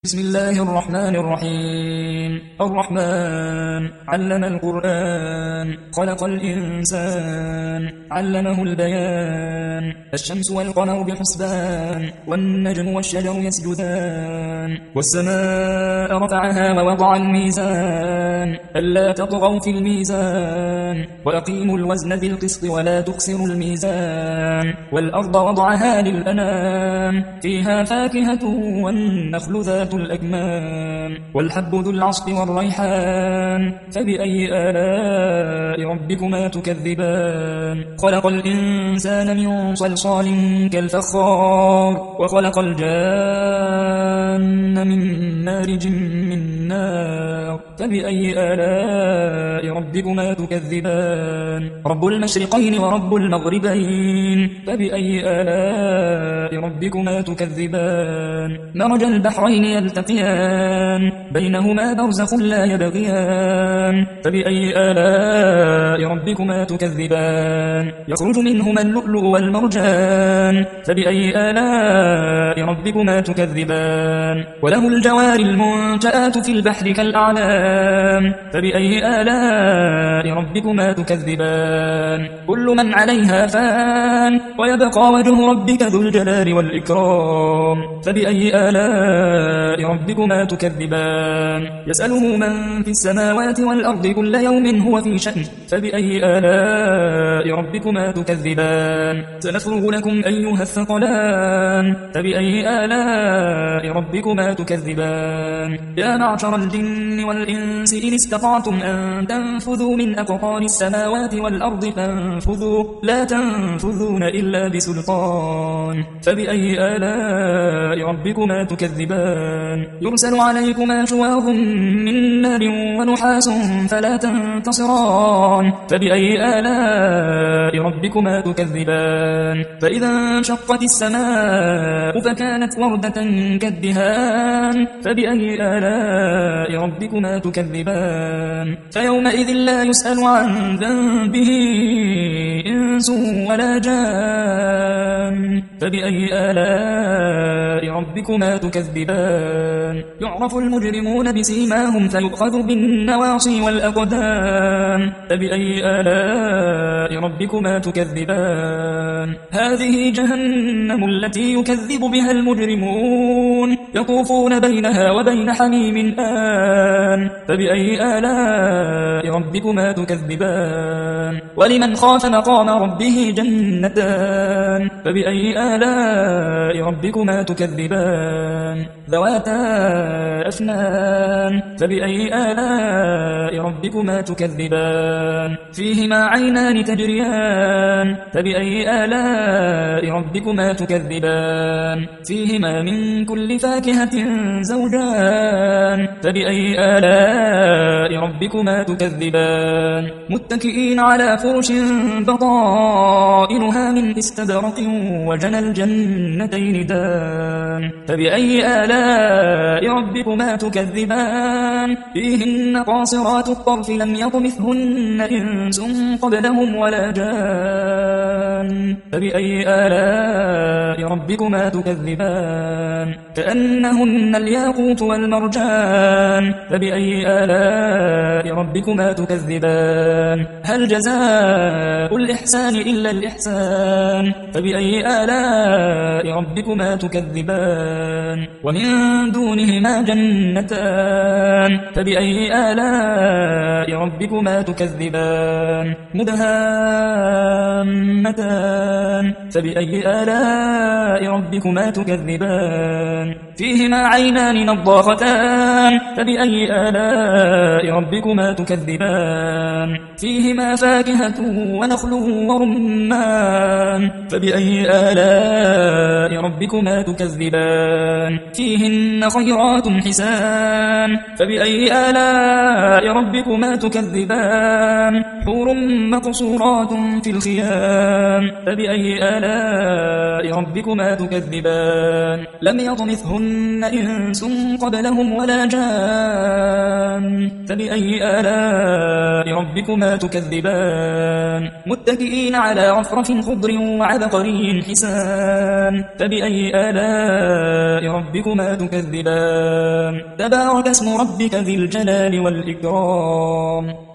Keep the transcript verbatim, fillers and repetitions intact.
بسم الله الرحمن الرحيم الرحمن علم القرآن خلق الإنسان علمه البيان الشمس والقمر بحسبان والنجم والشجر يسجدان والسماء رفعها ووضع الميزان ألا تطغوا في الميزان وأقيموا الوزن بالقسط ولا تخسروا الميزان والأرض وضعها للأنام فيها فاكهة والنخل ذات الأكمام والحب ذو العصف والريحان فبأي آلاء ربكما تكذبان خلق الإنسان من صلصال كالفخار وخلق الجان من مارج من نار فبأي آلاء ربكما تكذبان رب المشرقين ورب المغربين فبأي آلاء ربكما تكذبان مرج البحرين يلتقيان بينهما برزخ لا يبغيان فبأي آلاء ربكما تكذبان يخرج منهما اللؤلؤ والمرجان فبأي آلاء ربكما تكذبان وله الجوار المنشآت في البحر كالأعلام فبأي آلاء ربكما تكذبان كل من عليها فان ويبقى وجه ربك ذو الجلال والإكرام فبأي آلاء ربكما تكذبان يسأله من في السماوات والأرض كل يوم هو في شأن فبأي آلاء ربكما تكذبان سنفرغ لكم أيها الثقلان فبأي آلاء ربكما تكذبان يا معشر الجن والإنس إن استطعتم أن تنفذوا من أقطار السماوات والأرض فانفذوا لا تنفذون إلا بسلطان فبأي آلاء ربكما تكذبان يرسل عليكما شواظ من نار ونحاس فلا تنتصران فبأي آلاء ربكما تكذبان فإذا انشقت السماء فكانت وردة كالدهان فبأي آلاء ربكما تكذبان فيومئذ لا يسأل عن ذنبه إنس ولا جان فبأي آلاء ربكما تكذبان يعرف المجرمون بسيماهم فيؤخذ بالنواصي والأقدام فبأي آلاء ربكما تكذبان هذه جهنم التي يكذب بها المجرمون يطوفون بينها وبين حميم آن فبأي آلاء ربكما تكذبان ولمن خاف مقام ربه جنتان فبأي آلاء ربكما تكذبان ذواتا أفنان فبأي آلاء ربكما تكذبان فيهما عينان تجريان فبأي آلاء ربكما تكذبان فيهما من كل فاكهة زوجان فبأي آلاء ربكما تكذبان متكئين على فرش بطائنها من استبرق وجنى الجنتين دان فبأي آلاء ربكما تكذبان فيهن قاصرات الطرف لم يطمثهن إنس قبلهم ولا جان فبأي آلاء ربكما تكذبان كأنهن الياقوت والمرجان فبأي آلاء ربكما تكذبان هل جزاء الإحسان إلا الإحسان فبأي آلاء ربكما تكذبان ومن دونهما جنتان فبأي آلاء ربكما تكذبان مدهامتان فبأي آلاء ربكما تكذبان فيهما عينان نضاختان فبأي آلاء ربكما تكذبان فيهما فاكهة ونخل ورمان فبأي آلاء ربكما تكذبان فيهن خيرات حسان فبأي آلاء ربكما تكذبان حور مقصورات في الخيام فبأي آلاء ربكما تكذبان لم يطمثهن إنس قبلهم ولا جان فبأي آلاء ربكما ربكما تكذبان متكئين على رفرف خضر وعبقري حسان فبأي آلاء ربكما تكذبان تبارك اسم ربك ذي الجلال والإكرام